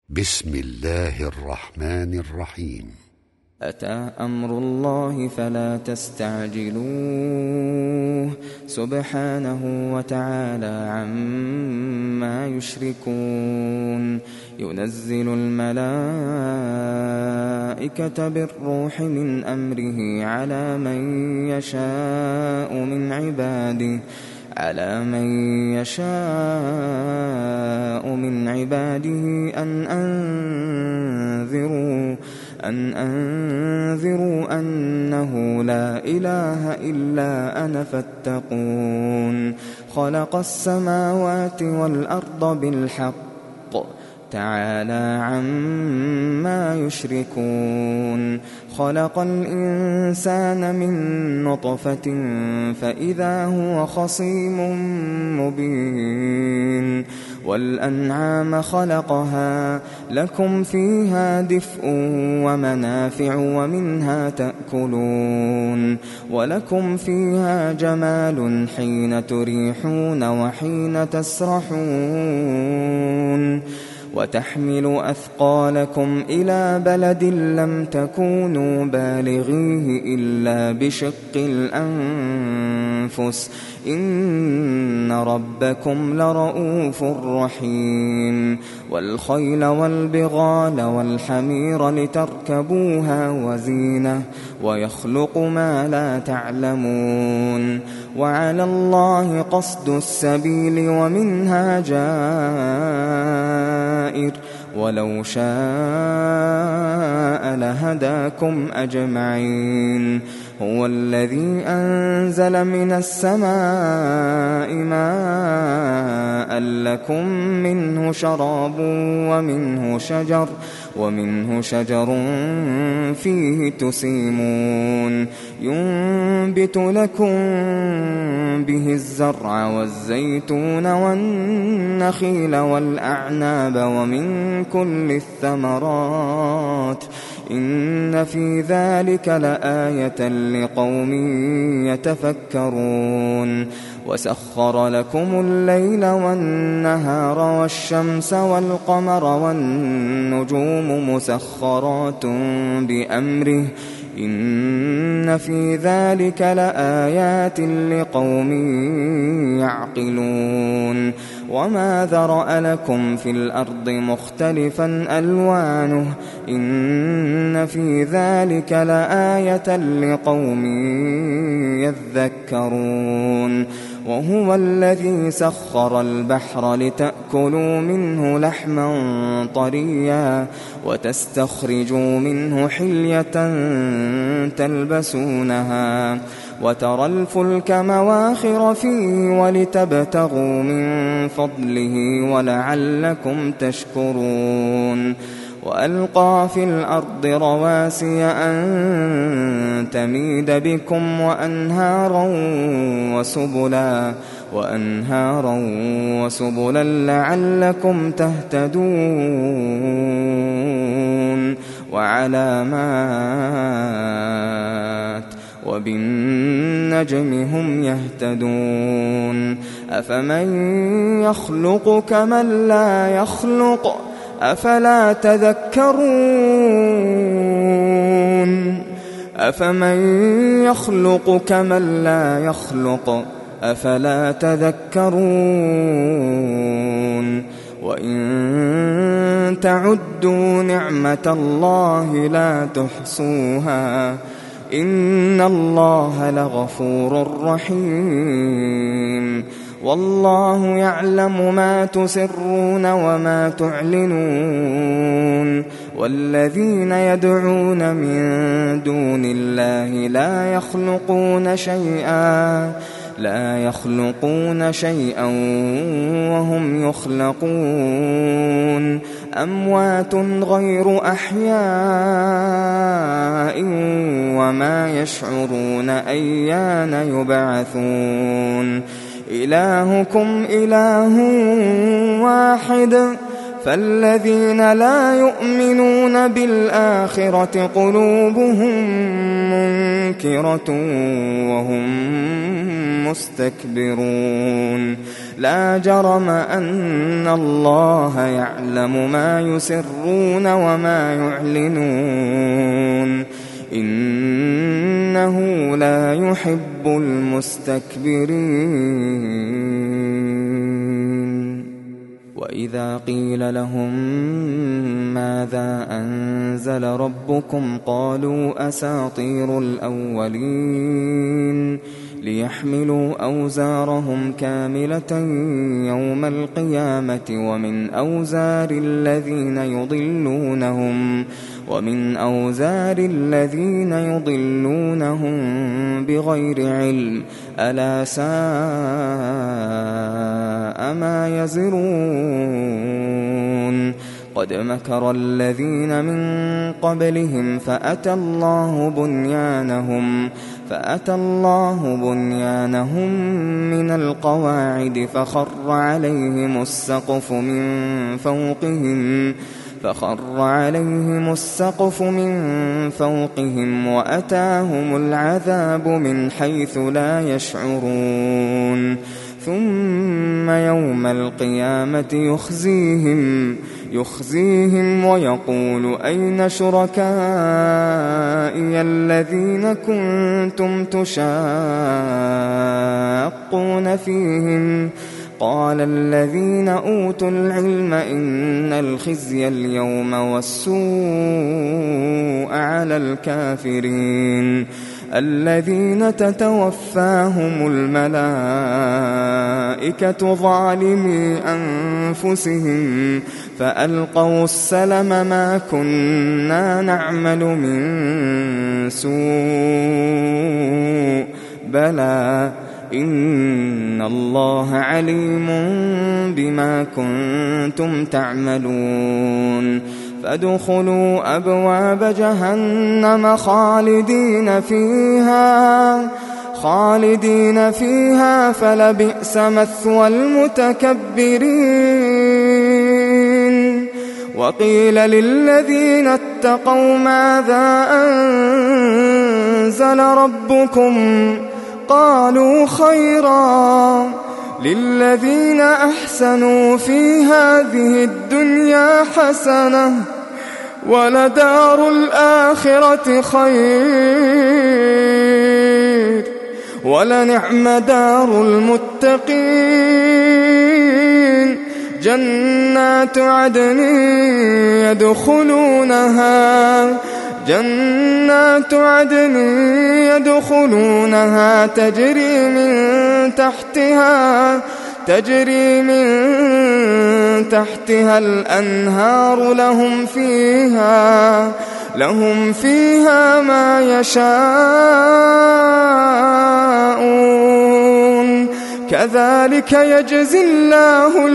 بسم الله الرحمن الرحيم. أتى أمر الله فلا تستعجلوه سبحانه وتعالى عما يشركون. ينزل الملائكة بالروح من أمره على من يشاء من عباده أن أنذروا أنه لا إله إلا أنا فاتقون. خلق السماوات والأرض بالحق تعالى عما يشركون. خلق الإنسان من نطفة فإذا هو خصيم مبين. والأنعام خلقها لكم فيها دفء ومنافع ومنها تأكلون. ولكم فيها جمال حين تريحون وحين تسرحون. وتحمل أثقالكم إلى بلد لم تكونوا بالغيه إلا بشق الأنفس إن ربكم لرؤوف رحيم. والخيل والبغال والحمير لتركبوها وزينة ويخلق ما لا تعلمون. وعلى الله قصد السبيل ومنها جائر ولو شاء لهداكم أجمعين. هو الذي أنزل من السماء ماء لكم منه شراب ومنه شجر فيه تسيمون. ينبت لكم به الزرع والزيتون والنخيل والأعناب ومن كل الثمرات إن في ذلك لآية لقوم يتفكرون. وسخر لكم الليل والنهار والشمس والقمر والنجوم مسخرات بأمره إن في ذلك لآيات لقوم يعقلون. وما ذرأ لكم في الأرض مختلفا ألوانه إن في ذلك لآية لقوم يذكرون. وهو الذي سخر البحر لتأكلوا منه لحما طريا وتستخرجوا منه حلية تلبسونها وترى الفلك مواخر فيه ولتبتغوا من فضله ولعلكم تشكرون. وألقى في الأرض رواسي أن تميد بكم وأنهارا وسبلا لعلكم تهتدون. وعلامات وبالنجم هم يهتدون. أفمن يخلق كمن لا يخلق أفلا تذكرون. أفمن يخلق كمن لا يخلق أفلا تذكرون. وإن تعدوا نعمة الله لا تحصوها إن الله لغفور رحيم. والله يعلم ما تسرون وما تعلنون. والذين يدعون من دون الله لا يخلقون شيئا وهم يخلقون. أموات غير أحياء وما يشعرون أيان يبعثون. إلهكم إله واحد فالذين لا يؤمنون بالآخرة قلوبهم منكرة وهم مستكبرون لا جرم أن الله يعلم ما يسرون وما يعلنون إنه لا يحب المستكبرين. وإذا قيل لهم ماذا أنزل ربكم قالوا أساطير الأولين ليحملوا أوزارهم كاملة يوم القيامة ومن أوزار الذين يضلونهم بغير علم ألا ساء ما يزرون قد مكر الذين من قبلهم فأتى الله بنيانهم من القواعد فخر عليهم السقف من فوقهم وأتاهم العذاب من حيث لا يشعرون ثم يوم القيامة يخزيهم ويقول أين شركائي الذين كنتم تشاقون فيهم قال الذين أوتوا العلم إن الخزي اليوم والسوء على الكافرين الذين تتوفاهم الملائكة ظالمي أنفسهم فألقوا السلم ما كنا نعمل من سوء بلى إن الله عليم بما كنتم تعملون فادخلوا أبواب جهنم خالدين فيها فلبئس مثوى المتكبرين. وقيل للذين اتقوا ماذا أنزل ربكم قالوا خيرا للذين أحسنوا في هذه الدنيا حسنة ولدار الآخرة خير ولنعم دار المتقين جنات عدن يدخلونها تجري من تحتها الأنهار لهم فيها ما يشاءون كذلك يجزي الله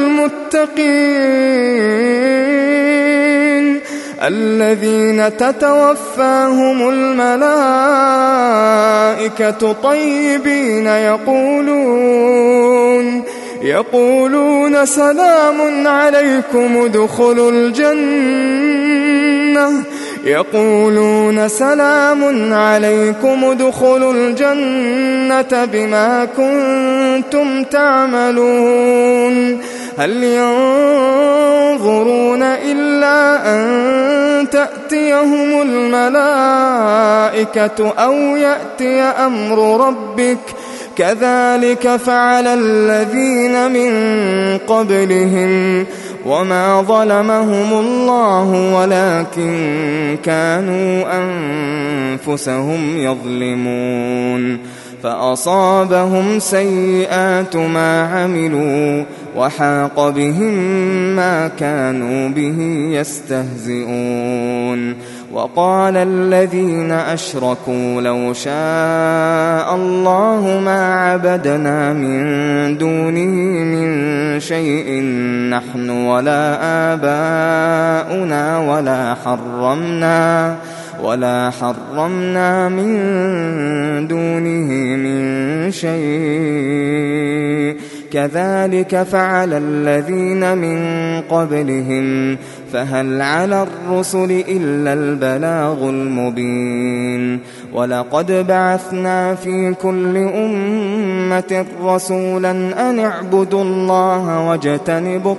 المتقين الذين تتوفاهم الملائكة طيبين يقولون سلام عليكم ادخلوا الجنة بما كنتم تعملون هل ينظرون إلا أن تأتيهم الملائكة أو يأتي أمر ربك كذلك فعل الذين من قبلهم وما ظلمهم الله ولكن كانوا أنفسهم يظلمون فأصابهم سيئات ما عملوا وحاق بهم ما كانوا به يستهزئون وقال الذين أشركوا لو شاء الله ما عبدنا من دونه من شيء نحن ولا آباؤنا ولا حرمنا من دونه من شيء كذلك فعل الذين من قبلهم فهل على الرسل إلا البلاغ المبين ولقد بعثنا في كل أمة رسولا أن اعبدوا الله واجتنبوا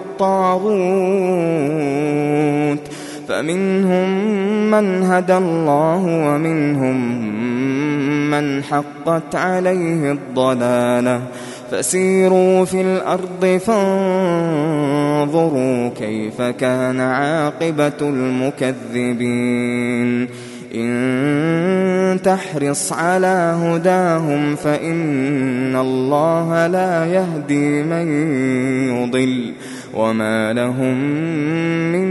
الطاغوت فمنهم من هدى الله ومنهم من حقت عليه الضلالة فسيروا في الأرض فانظروا كيف كان عاقبة المكذبين إن تحرص على هداهم فإن الله لا يهدي من يضل وما لهم من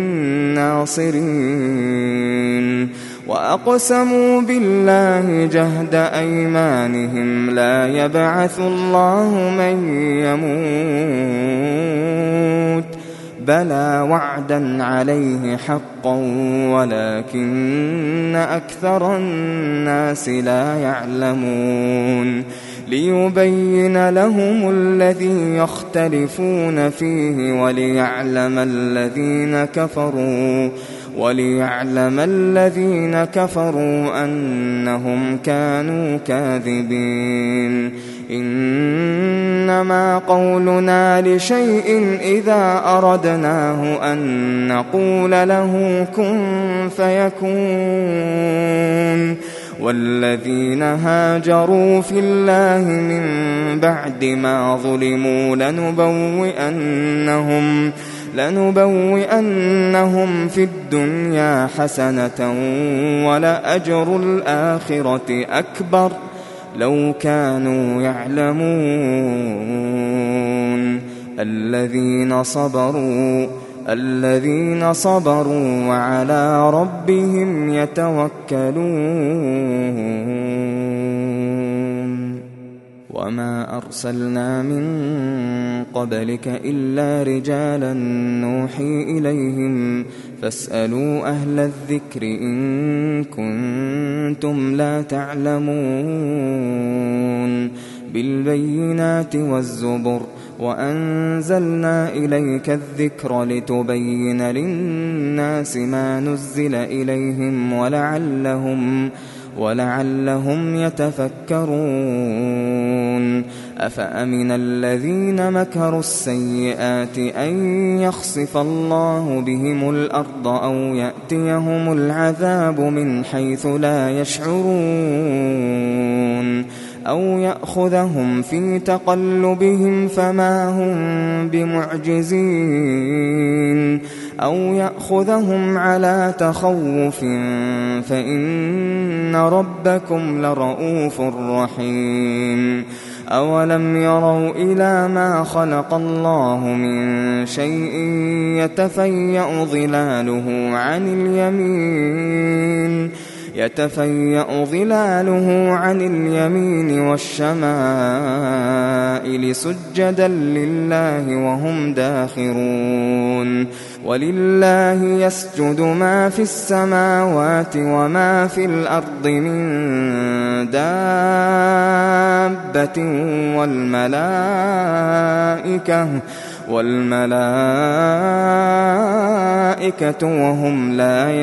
ناصرين وأقسموا بالله جهد أيمانهم لا يبعث الله من يموت بلى وعدا عليه حقا ولكن أكثر الناس لا يعلمون ليبين لهم الذي يختلفون فيه وليعلم الذين كفروا أنهم كانوا كاذبين إنما قولنا لشيء إذا أردناه أن نقول له كن فيكون والذين هاجروا في الله من بعد ما ظلموا لنبوئنهم في الدنيا حسنة ولأجر الآخرة أكبر لو كانوا يعلمون الذين صبروا وعلى ربهم يتوكلون وما أرسلنا من قبلك إلا رجالا نوحي إليهم فاسألوا أهل الذكر إن كنتم لا تعلمون بالبينات والزبر وأنزلنا إليك الذكر لتبين للناس ما نزل إليهم ولعلهم يتفكرون أفأمن الذين مكروا السيئات أن يخسف الله بهم الأرض أو يأتيهم العذاب من حيث لا يشعرون أو يأخذهم في تقلبهم فما هم بمعجزين أو يأخذهم على تخوف فإن ربكم لرؤوف رحيم أولم يروا إلى ما خلق الله من شيء يتفيأ ظلاله عن اليمين والشمائل سجدا لله وهم داخرون ولله يسجد ما في السماوات وما في الأرض من دابة والملائكة وهم لا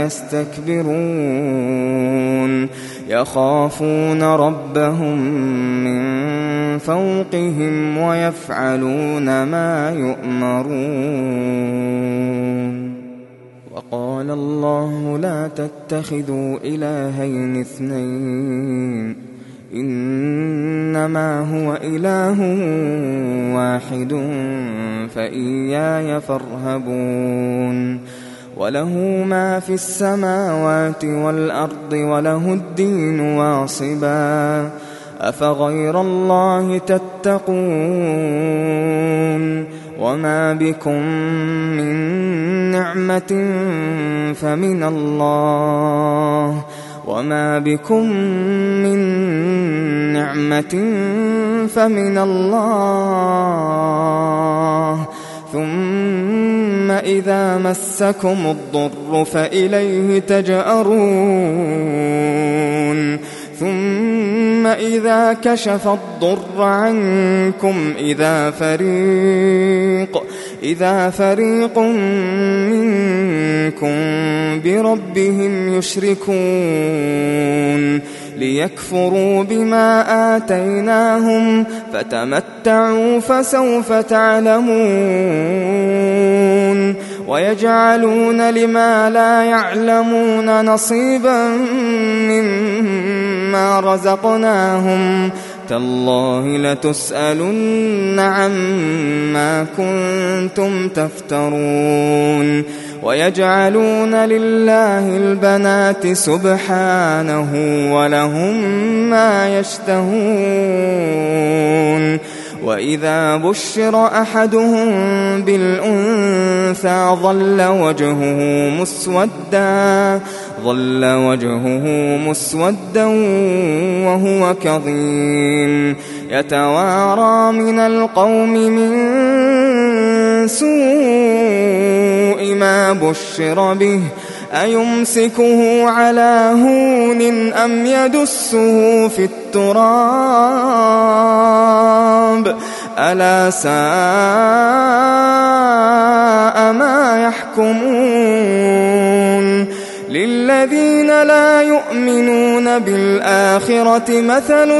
يستكبرون يخافون ربهم من فوقهم ويفعلون ما يؤمرون وقال الله لا تتخذوا إلهين اثنين إنما هو إله واحد فإياي فارهبون وله ما في السماوات والأرض وله الدين واصبا أفغير الله تتقون وما بكم من نعمة فمن الله ثم إذا مسكم الضر فإليه تجأرون ثم إذا كشف الضر عنكم إذا فريق منكم بربهم يشركون ليكفروا بما آتيناهم فتمتعوا فسوف تعلمون ويجعلون لما لا يعلمون نصيبا مما رزقناهم تالله لتسألن عما كنتم تفترون ويجعلون لله البنات سبحانه ولهم ما يشتهون وإذا بشر أحدهم بالأنثى ظل وجهه مسودا وهو كظيم يتوارى من القوم من سوء ما بشر به أيمسكه على هون أم يدسه في التراب ألا ساء ما يحكمون للذين لا يؤمنون بالآخرة مثل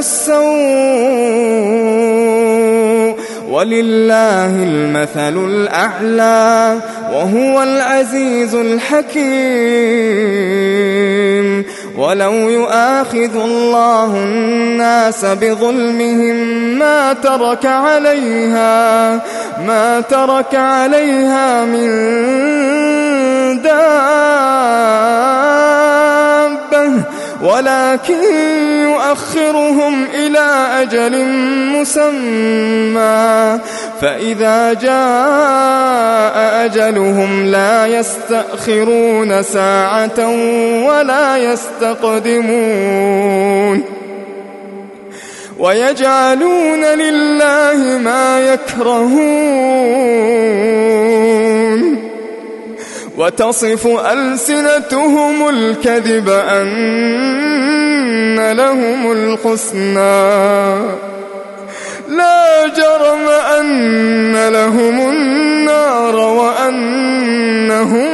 السوء ولله المثل الأعلى وهو العزيز الحكيم ولو يؤاخذ الله الناس بظلمهم ما ترك عليها من دابة ولكن يؤخرهم إلى أجل مسمى فإذا جاء أجلهم لا يستأخرون ساعة ولا يستقدمون ويجعلون لله ما يكرهون وتصف ألسنتهم الكذب أن لهم الحسنى لا جرم أن لهم النار وأنهم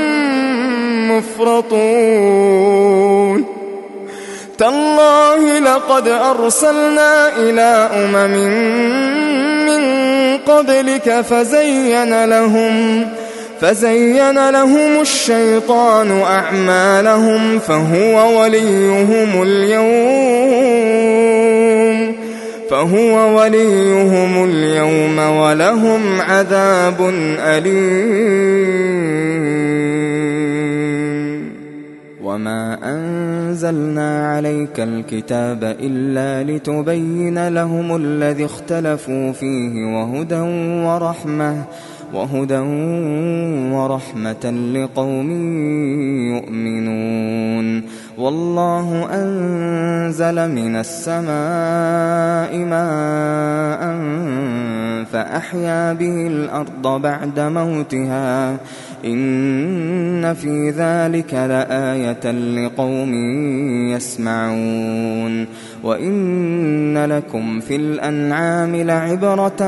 مفرطون تالله لقد أرسلنا إلى أمم من قبلك فزين لهم الشيطان أعمالهم فهو وليهم اليوم ولهم عذاب أليم وما أنزلنا عليك الكتاب إلا لتبين لهم الذي اختلفوا فيه وهدى ورحمة لقوم يؤمنون والله أنزل من السماء ماء فأحيا به الأرض بعد موتها إن في ذلك لآية لقوم يسمعون وإن لكم في الأنعام لعبرة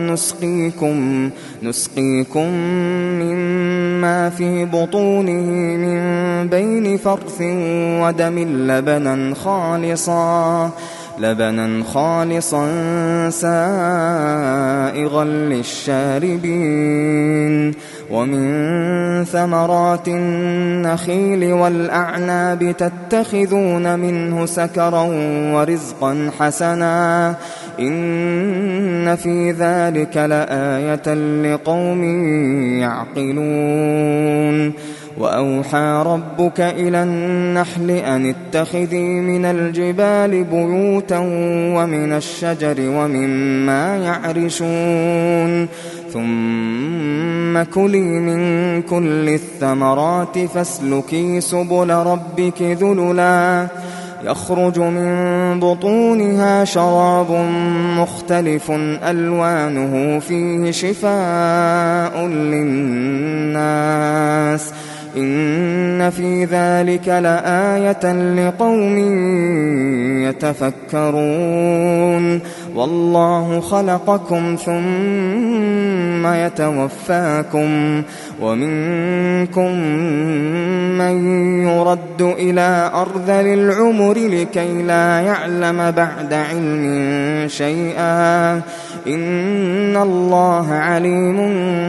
نسقيكم مما في بطونه من بين فرث ودم لبنا خالصا سائغا للشاربين ومن ثمرات النخيل والأعناب تتخذون منه سكرا ورزقا حسنا إن في ذلك لآية لقوم يعقلون وأوحى ربك إلى النحل أن اتخذي من الجبال بيوتا ومن الشجر ومما يعرشون ثم كلي من كل الثمرات فاسلكي سبل ربك ذللا يخرج من بطونها شراب مختلف ألوانه فيه شفاء للناس إن في ذلك لآية لقوم يتفكرون والله خلقكم ثم يتوفاكم ومنكم من يرد إلى أرذل العمر لكي لا يعلم بعد علم شيئا إن الله عليم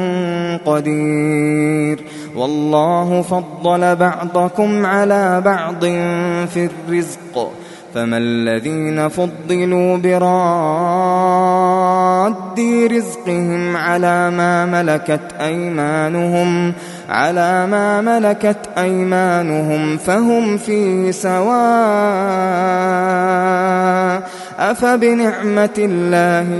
قدير والله فضل بعضكم على بعض في الرزق فما الذين فضلوا براد رزقهم على ما ملكت أيمانهم فهم فيه سواء أفبنعمة الله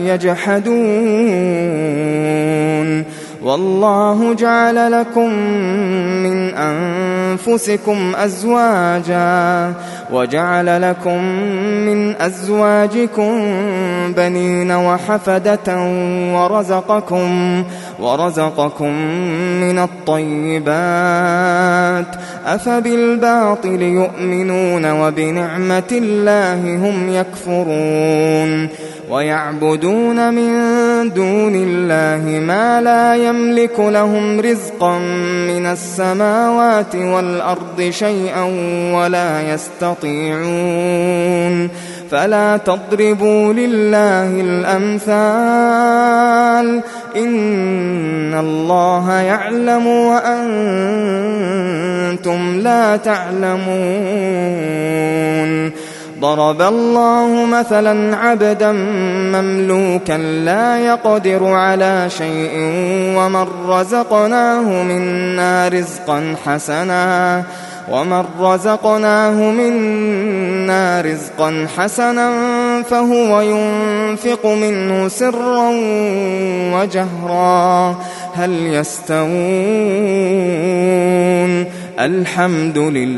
يجحدون والله جعل لكم من أنفسكم أزواجا وجعل لكم من أزواجكم بنين وحفدة ورزقكم من الطيبات أفبالباطل يؤمنون وبنعمة الله هم يكفرون ويعبدون من دون الله ما لا يملك لهم رزقا من السماوات والأرض شيئا ولا يستطيعون فلا تضربوا لله الأمثال إن الله يعلم وأنتم لا تعلمون ضرب الله مثلا عبدا مملوكا لا يقدر على شيء ومن رزقناه منا رزقا حسنا فهو ينفق منه سرا وجهرا هل يستوون الحمد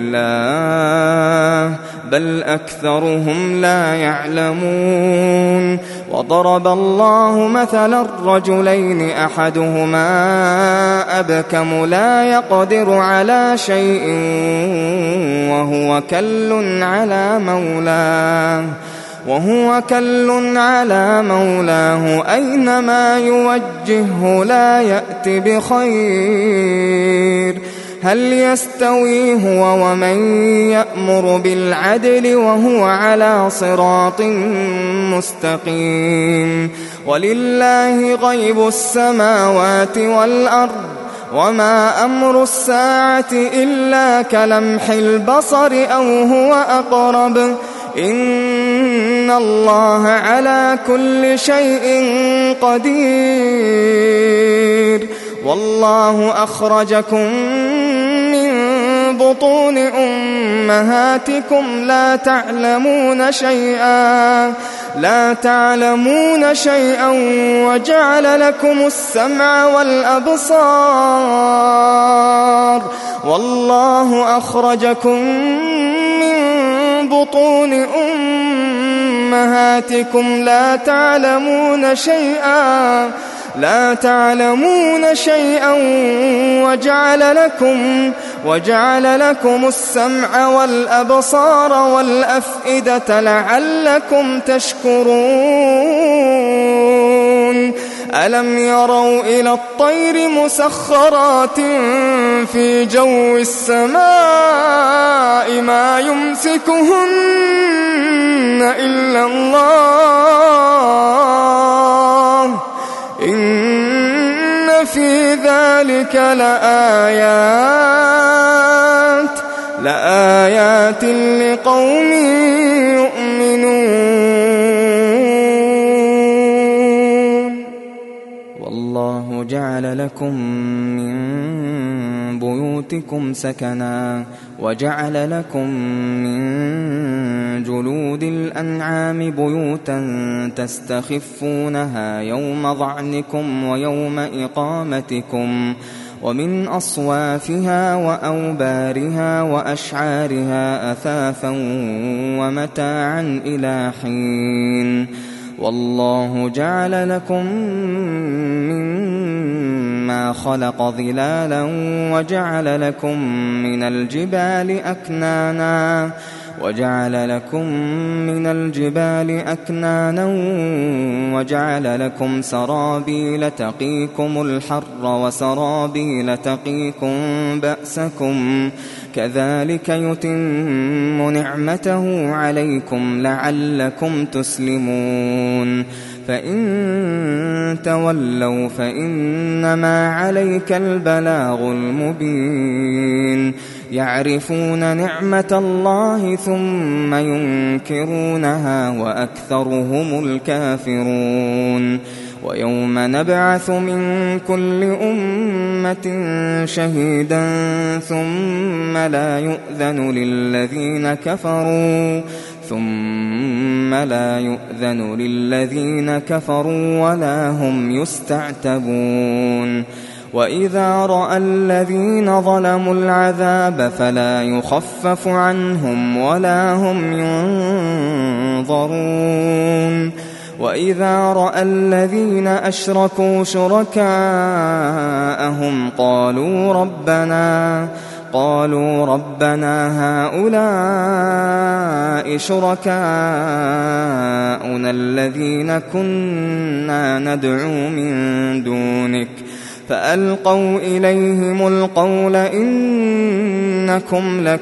لله بل أكثرهم لا يعلمون وضرب الله مثلا الرجلين أحدهما أبكم لا يقدر على شيء وهو كل على مولاه أينما يوجهه لا يأت بخير هل يستوي هو ومن يأمر بالعدل وهو على صراط مستقيم ولله غيب السماوات والأرض وما أمر الساعة إلا كلمح البصر أو هو أقرب إن الله على كل شيء قدير والله أخرجكم من بطون أمهاتكم لا تعلمون شيئا وجعل لكم السمع والأبصار والله أخرجكم من بطون أمهاتكم لا تعلمون شيئا وجعل لكم السمع والأبصار والأفئدة لعلكم تشكرون ألم يروا إلى الطير مسخرات في جو السماء ما يمسكهن إلا الله إن في ذلك لآيات لقوم يؤمنون والله جعل لكم من بيوتكم سكنا وجعل لكم من جلود الأنعام بيوتا تستخفونها يوم ظعنكم ويوم إقامتكم ومن أصوافها وأوبارها وأشعارها أثاثا ومتاعا إلى حين والله جعل لكم مما خلق ظلالا وجعل لكم من الجبال أكنانا وجعل لكم سرابيل تقيكم الحر وسرابيل تقيكم بأسكم كذلك يتم نعمته عليكم لعلكم تسلمون فإن تولوا فإنما عليك البلاغ المبين يعرفون نعمة الله ثم ينكرونها وأكثرهم الكافرون ويوم نبعث من كل أمة شهيدا ثم لا يؤذن للذين كفروا ولا هم يستعتبون وإذا رأى الذين ظلموا العذاب فلا يخفف عنهم ولا هم ينظرون وإذا رأى الذين أشركوا شركاءهم قالوا ربنا هؤلاء شركاؤنا الذين كنا ندعو من دونك فألقوا إليهم القول إنكم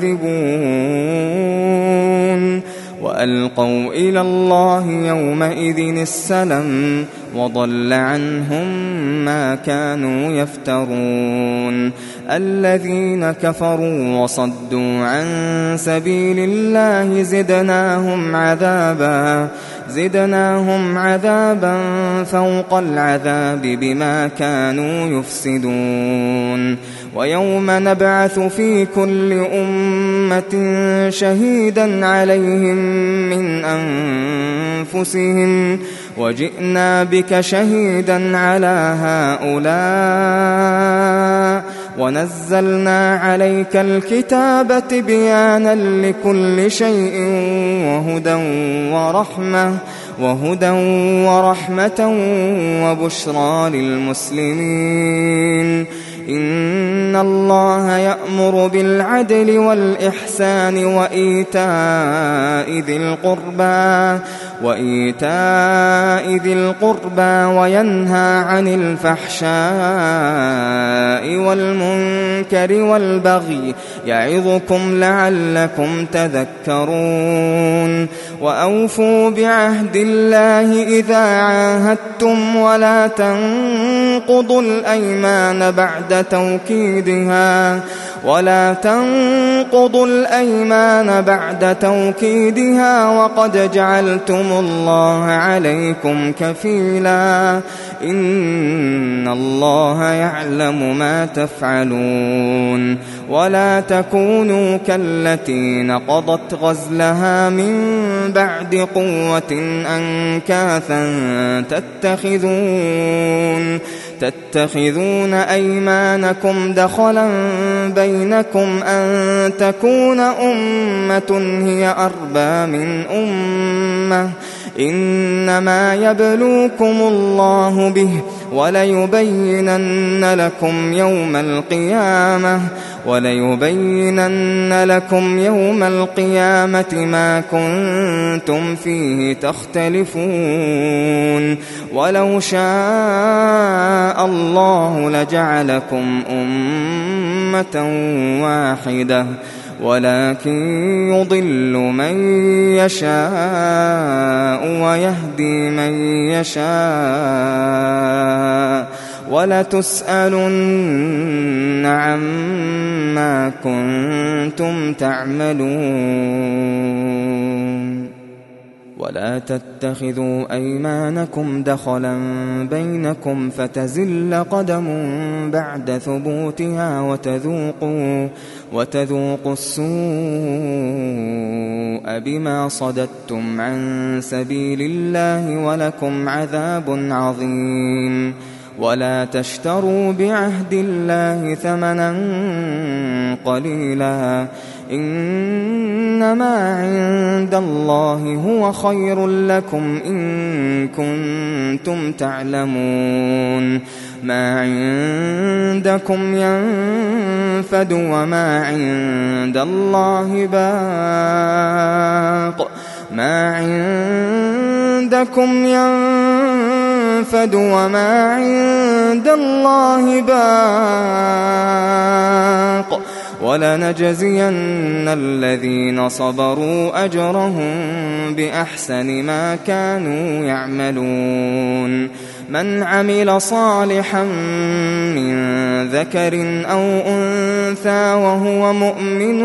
لكاذبون وألقوا إلى الله يومئذ السلم وضل عنهم ما كانوا يفترون الذين كفروا وصدوا عن سبيل الله زدناهم عذابا فوق العذاب بما كانوا يفسدون ويوم نبعث في كل أمة شهيدا عليهم من أنفسهم وجئنا بك شهيدا على هؤلاء ونزلنا عليك الكتاب تبيانا لكل شيء وهدى ورحمة وبشرى للمسلمين إن الله يأمر بالعدل والإحسان وإيتاء ذي القربى وينهى عن الفحشاء والمنكر والبغي يعظكم لعلكم تذكرون وأوفوا بعهد الله إذا عاهدتم ولا تنقضوا الأيمان بعد توكيدها وقد جعلتم الله عليكم كفيلا إن الله يعلم ما تفعلون ولا تكونوا كالتي نقضت غزلها من بعد قوة أنكاثا تتخذون أيمانكم دخلا بينكم أن تكون أمة هي أربى من أمة إنما يبلوكم الله به وليبينن لكم يوم القيامة ما كنتم فيه تختلفون ولو شاء الله لجعلكم أمة واحدة ولكن يضل من يشاء ويهدي من يشاء ولتسألن عما كنتم تعملون ولا تتخذوا أيمانكم دخلا بينكم فتزل قدم بعد ثبوتها وتذوقوا السوء بما صددتم عن سبيل الله ولكم عذاب عظيم ولا تشتروا بعهد الله ثمنا قليلا إنما عند الله هو خير لكم إن كنتم تعلمون ما عندكم ينفد وما عند الله باق ما عندكم ينفد وما عند الله باق ولنجزين الذين صبروا أجرهم بأحسن ما كانوا يعملون من عمل صالحا من ذكر أو أنثى وهو مؤمن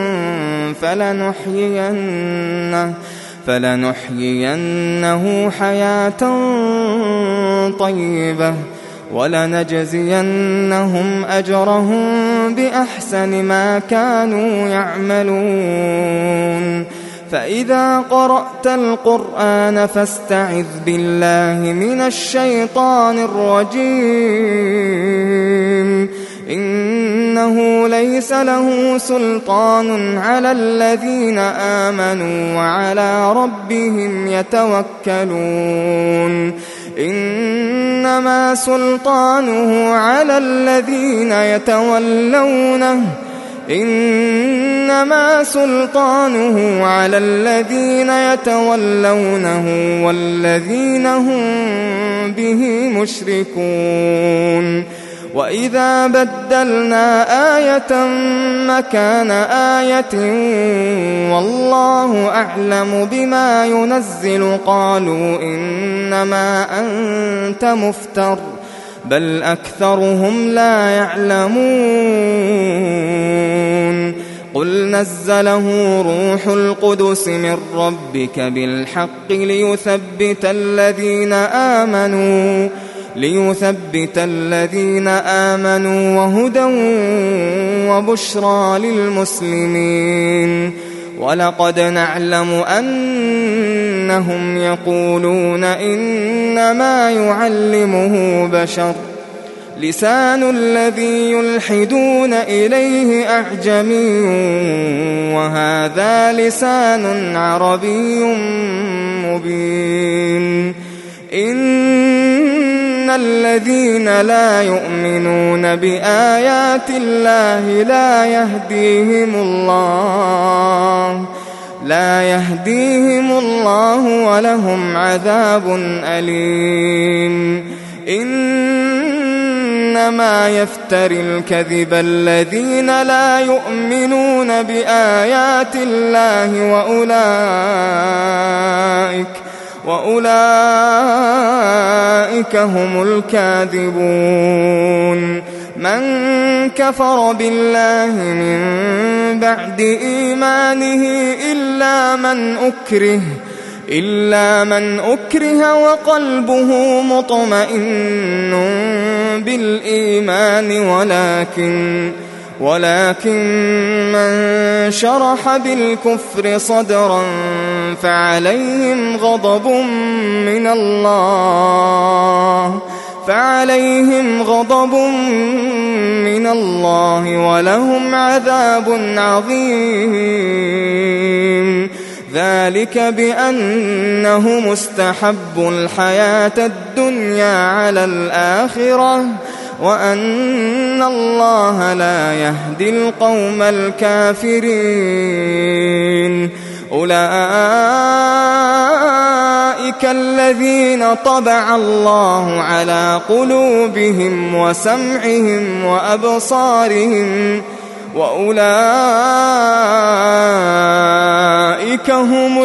فلنحيينه حياة طيبة ولنجزينهم أجرهم بأحسن ما كانوا يعملون فإذا قرأت القرآن فاستعذ بالله من الشيطان الرجيم إنه ليس له سلطان على الذين آمنوا وعلى ربهم يتوكلون إنما سلطانه على الذين يتولونه والذين هم به مشركون وإذا بدلنا آية مكان آية والله أعلم بما ينزل قالوا إنما أنت مفتر بل أكثرهم لا يعلمون قل نزله روح القدس من ربك بالحق ليثبت الذين آمنوا وهدى وبشرى للمسلمين ولقد نعلم أنهم يقولون إنما يعلمه بشر لسان الذي يلحدون إليه أعجمي وهذا لسان عربي مبين إن الذين لا يؤمنون بآيات الله لا يهديهم الله ولهم عذاب أليم إنما يفتري الكذب الذين لا يؤمنون بآيات الله وأولئك هم الكاذبون من كفر بالله من بعد إيمانه إلا من أكره وقلبه مطمئن بالإيمان ولكن من شرح بالكفر صدرا فعليهم غضب من الله ولهم عذاب عظيم ذلك بأنه مستحب الحياة الدنيا على الآخرة وأن الله لا يهدي القوم الكافرين أولئك الذين طبع الله على قلوبهم وسمعهم وأبصارهم وأولئك هم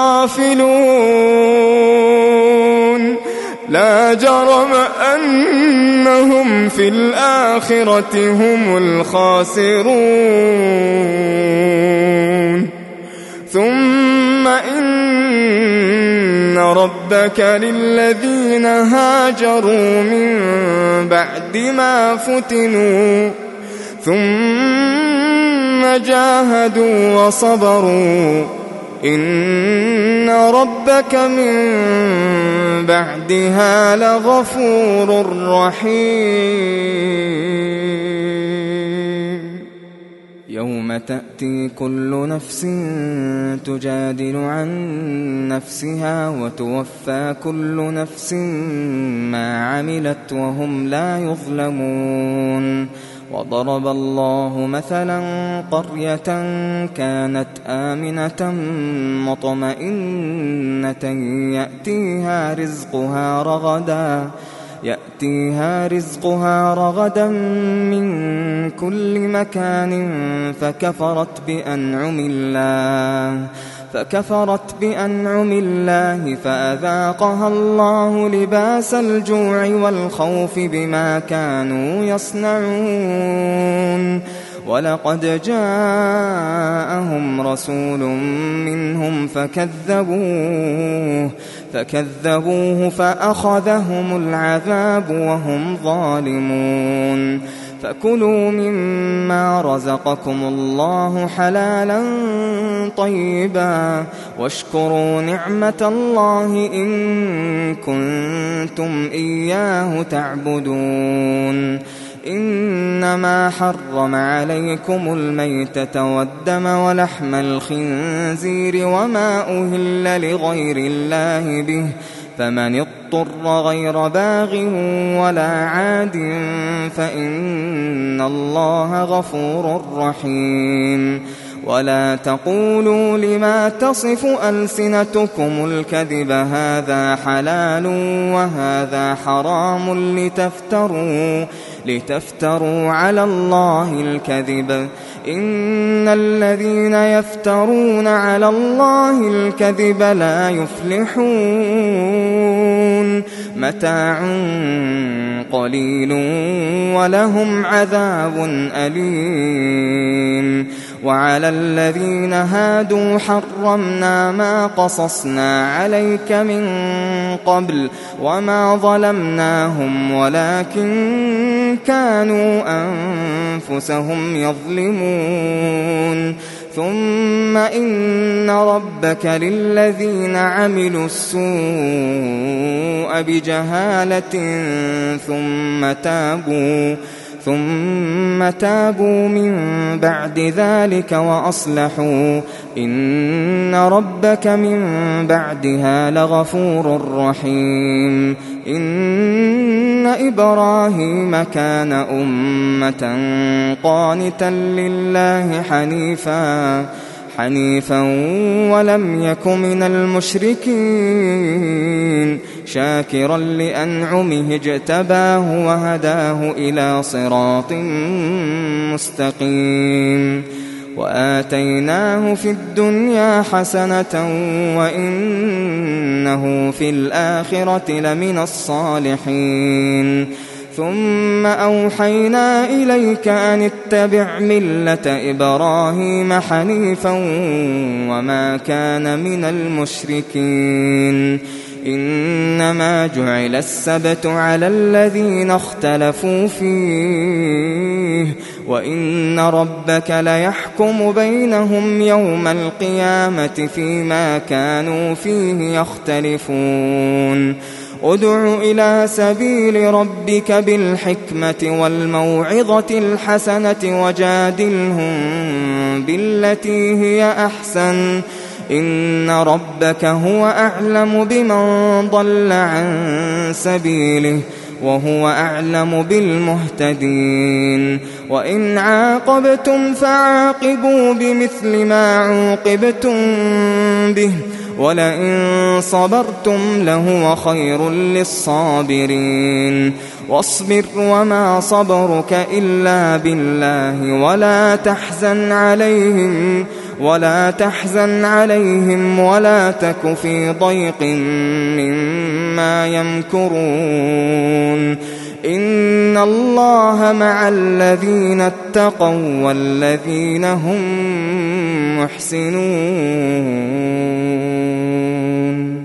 الغافلون لا جرم أنهم في الآخرة هم الخاسرون ثم إن ربك للذين هاجروا من بعد ما فتنوا ثم جاهدوا وصبروا إن ربك من بعدها لغفور رحيم يوم تأتي كل نفس تجادل عن نفسها وتوفى كل نفس ما عملت وهم لا يظلمون. وضرب الله مثلا قرية كانت آمنة مطمئنة يأتيها رزقها رغدا من كل مكان فكفرت بأنعم الله فأذاقها الله لباس الجوع والخوف بما كانوا يصنعون. ولقد جاءهم رسول منهم فكذبوه فأخذهم العذاب وهم ظالمون. فكلوا مما رزقكم الله حلالا طيبا واشكروا نعمة الله إن كنتم إياه تعبدون. إنما حرم عليكم الميتة والدم ولحم الخنزير وما أهل لغير الله به فمن اضطر غير باغ ولا عاد فإن الله غفور رحيم. ولا تقولوا لما تصف ألسنتكم الكذب هذا حلال وهذا حرام لتفتروا على الله الكذب. إن الذين يفترون على الله الكذب لا يفلحون. متاع قليل ولهم عذاب أليم. وعلى الذين هادوا حرمنا ما قصصنا عليك من قبل وما ظلمناهم ولكن كانوا أنفسهم يظلمون. ثم إن ربك للذين عملوا السوء بجهالة ثم تابوا من بعد ذلك وأصلحوا إن ربك من بعدها لغفور رحيم. إن إبراهيم كان أمة قانتا لله حنيفا ولم يك من المشركين شاكرا لأنعمه اجتباه وهداه إلى صراط مستقيم. وآتيناه في الدنيا حسنة وإنه في الآخرة لمن الصالحين. ثم أوحينا إليك أن اتبع ملة إبراهيم حنيفا وما كان من المشركين. إنما جعل السبت على الذين اختلفوا فيه وإن ربك ليحكم بينهم يوم القيامة فيما كانوا فيه يختلفون. ادع إلى سبيل ربك بالحكمة والموعظة الحسنة وجادلهم بالتي هي أحسن إن ربك هو أعلم بمن ضل عن سبيله وهو أعلم بالمهتدين. وإن عاقبتم فعاقبوا بمثل ما عوقبتم به ولئن صبرتم لهو خير للصابرين. واصبر وما صبرك إلا بالله ولا تحزن عليهم ولا تك في ضيق مما يمكرون. إن الله مع الذين اتقوا والذين هم محسنون.